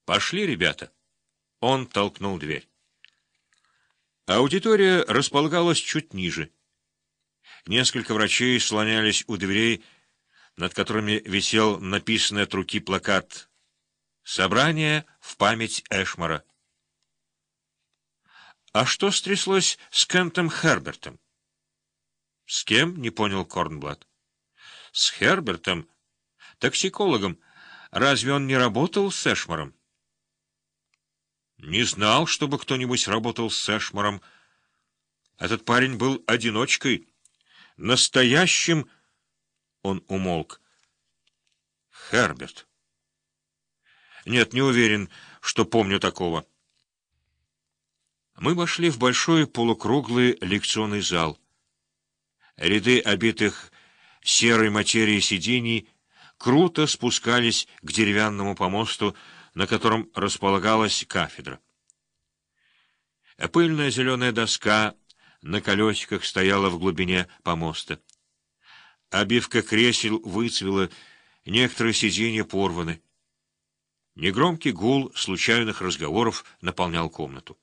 «Пошли, ребята!» Он толкнул дверь. Аудитория располагалась чуть ниже. Несколько врачей слонялись у дверей, над которыми висел написанный от руки плакат «Собрание в память Эшмора». «А что стряслось с Кентом Хербертом?» «С кем?» — не понял Корнблат. «С Хербертом, токсикологом. Разве он не работал с Эшмором?» «Не знал, чтобы кто-нибудь работал с Эшмором. Этот парень был одиночкой, настоящим...» Он умолк. «Херберт. Нет, не уверен, что помню такого». Мы вошли в большой полукруглый лекционный зал. Ряды обитых серой материей сидений круто спускались к деревянному помосту, на котором располагалась кафедра. Пыльная зеленая доска на колесиках стояла в глубине помоста. Обивка кресел выцвела, некоторые сиденья порваны. Негромкий гул случайных разговоров наполнял комнату.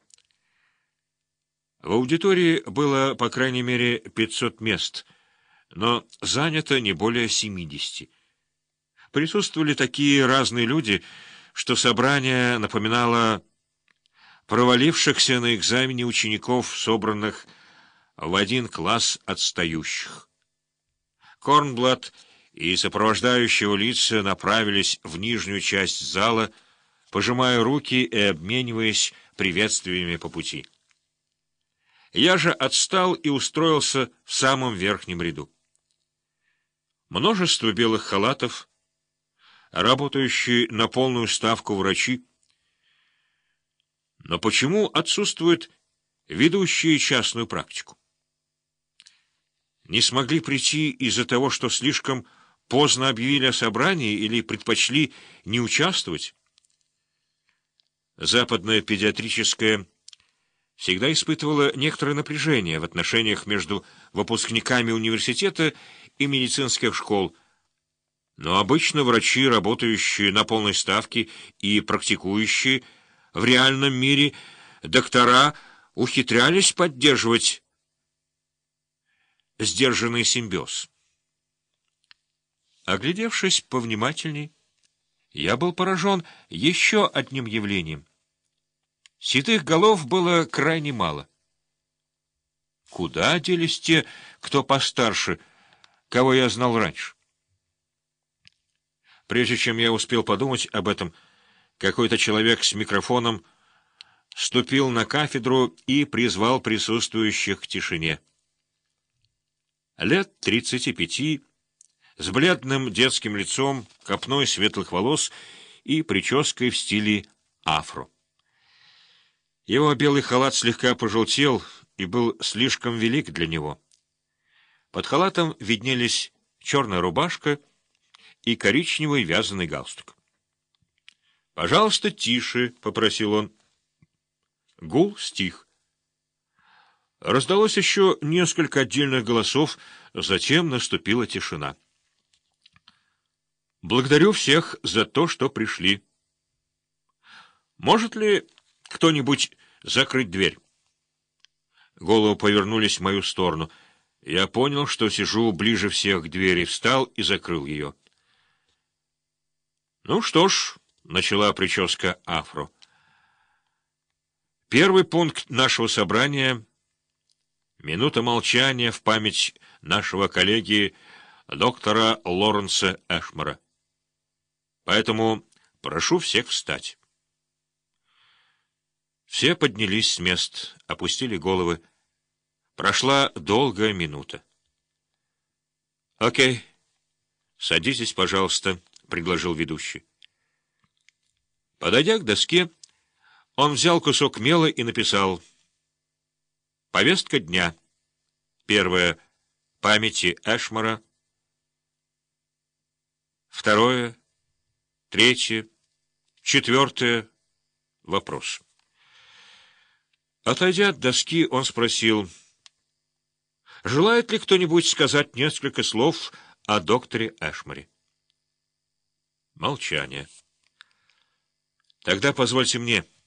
В аудитории было, по крайней мере, 500 мест, но занято не более 70. Присутствовали такие разные люди, что собрание напоминало провалившихся на экзамене учеников, собранных в один класс отстающих. Корнблат и сопровождающего лица направились в нижнюю часть зала, пожимая руки и обмениваясь приветствиями по пути. Я же отстал и устроился в самом верхнем ряду. Множество белых халатов, работающие на полную ставку врачи. Но почему отсутствуют ведущие частную практику? Не смогли прийти из-за того, что слишком поздно объявили о собрании или предпочли не участвовать? Западная педиатрическая всегда испытывала некоторое напряжение в отношениях между выпускниками университета и медицинских школ, но обычно врачи, работающие на полной ставке и практикующие в реальном мире, доктора ухитрялись поддерживать сдержанный симбиоз. Оглядевшись повнимательней, я был поражен еще одним явлением. Седых голов было крайне мало. Куда делись те, кто постарше, кого я знал раньше? Прежде чем я успел подумать об этом, какой-то человек с микрофоном ступил на кафедру и призвал присутствующих к тишине. Лет 35, с бледным детским лицом, копной светлых волос и прической в стиле афро. Его белый халат слегка пожелтел и был слишком велик для него. Под халатом виднелись черная рубашка и коричневый вязаный галстук. «Пожалуйста, тише», — попросил он. Гул стих. Раздалось еще несколько отдельных голосов, затем наступила тишина. «Благодарю всех за то, что пришли. Может ли кто-нибудь закрыть дверь?» Головы повернулись в мою сторону. Я понял, что сижу ближе всех к двери, встал и закрыл ее. «Ну что ж», — начала прическа афро, — «первый пункт нашего собрания — минута молчания в память нашего коллеги доктора Лоренса Эшмора. Поэтому прошу всех встать». Все поднялись с мест, опустили головы. Прошла долгая минута. «Окей, садитесь, пожалуйста», — предложил ведущий. Подойдя к доске, он взял кусок мела и написал: «Повестка дня. Первое — памяти Эшмора. Второе, третье, четвертое — вопрос». Отойдя от доски, он спросил: «Желает ли кто-нибудь сказать несколько слов о докторе Эшморе?» Молчание. Тогда позвольте мне.